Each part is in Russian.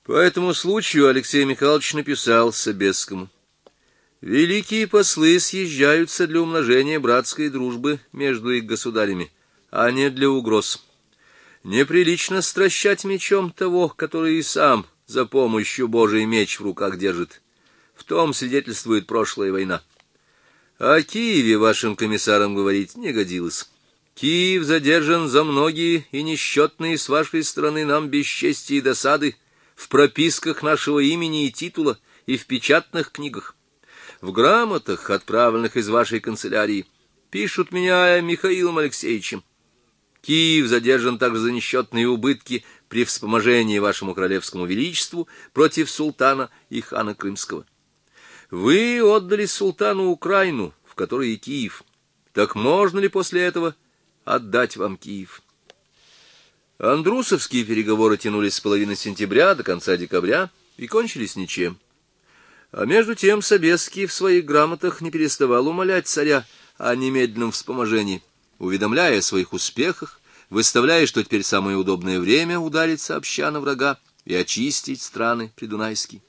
По этому случаю Алексей Михайлович написал Собесскому: «Великие послы съезжаются для умножения братской дружбы между их государями, а не для угроз. Неприлично стращать мечом того, который и сам за помощью Божией меч в руках держит. В том свидетельствует прошлая война. О Киеве вашим комиссарам говорить не годилось. Киев задержан за многие и несчетные с вашей стороны нам бесчестия и досады в прописках нашего имени и титула и в печатных книгах. В грамотах, отправленных из вашей канцелярии, пишут меня Михаилом Алексеевичем. Киев задержан также за несчетные убытки при вспоможении вашему королевскому величеству против султана и хана Крымского. Вы отдали султану Украину, в которой и Киев. Так можно ли после этого отдать вам Киев?» Андрусовские переговоры тянулись с половины сентября до конца декабря и кончились ничем. А между тем Собесский в своих грамотах не переставал умолять царя о немедленном вспоможении, уведомляя о своих успехах, выставляя, что теперь самое удобное время ударить сообща на врага и очистить страны придунайские.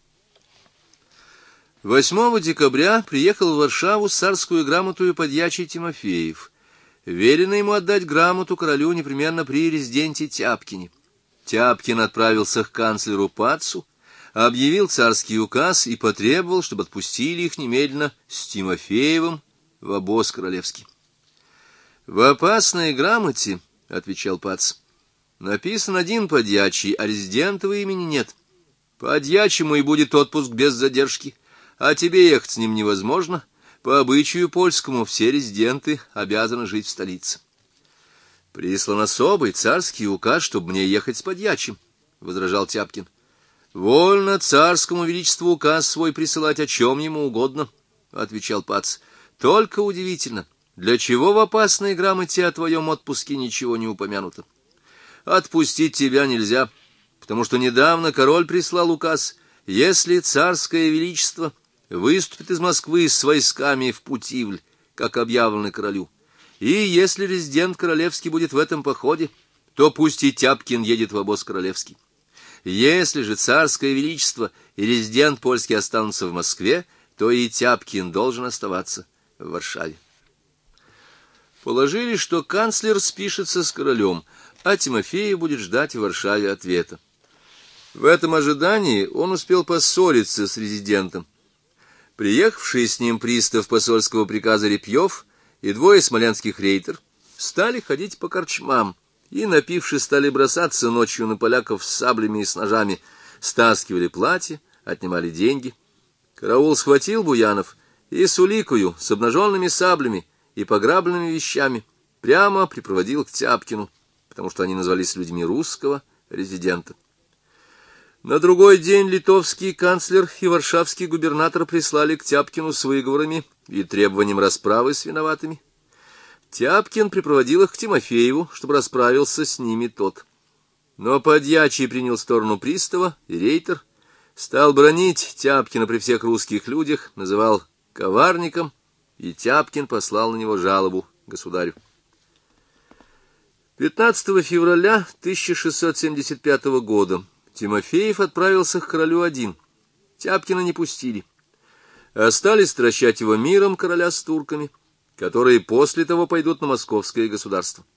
8 декабря приехал в Варшаву с царскую грамоту подьячий Тимофеев. Велено ему отдать грамоту королю непременно при резиденте Тяпкине. Тяпкин отправился к канцлеру Пацу, объявил царский указ и потребовал, чтобы отпустили их немедленно с Тимофеевым в обоз королевский. «В опасной грамоте, — отвечал Пац, — написан один подьячий, а резидентова имени нет. Подьячему и будет отпуск без задержки, а тебе ехать с ним невозможно. По обычаю польскому все резиденты обязаны жить в столице». «Прислан особый царский указ, чтобы мне ехать с подьячим, — возражал Тяпкин. «Вольно царскому величеству указ свой присылать о чем ему угодно, — отвечал Пац. Только удивительно, для чего в опасной грамоте о твоем отпуске ничего не упомянуто? Отпустить тебя нельзя, потому что недавно король прислал указ: если царское величество выступит из Москвы с войсками в Путивль, как объявлено королю, и если резидент королевский будет в этом походе, то пусть и Тяпкин едет в обоз королевский. Если же царское величество и резидент польский останутся в Москве, то и Тяпкин должен оставаться в Варшаве». Положили, что канцлер спишется с королем, а Тимофеев будет ждать в Варшаве ответа. В этом ожидании он успел поссориться с резидентом. Приехавший с ним пристав посольского приказа Репьев и 2 смоленских рейтер стали ходить по корчмам и, напившись, стали бросаться ночью на поляков с саблями и с ножами, стаскивали платья, отнимали деньги. Караул схватил буянов и с уликою, с обнаженными саблями и пограбленными вещами прямо припроводил к Тяпкину, потому что они назвались людьми русского резидента. На другой день литовский канцлер и варшавский губернатор прислали к Тяпкину с выговорами и требованием расправы с виноватыми. Тяпкин припроводил их к Тимофееву, чтобы расправился с ними тот. Но подьячий принял сторону пристава и рейтер, стал бранить Тяпкина при всех русских людях, называл коварником, и Тяпкин послал на него жалобу государю. 15 февраля 1675 года Тимофеев отправился к королю один. Тяпкина не пустили. Остались стращать его миром короля с турками, которые после того пойдут на московское государство.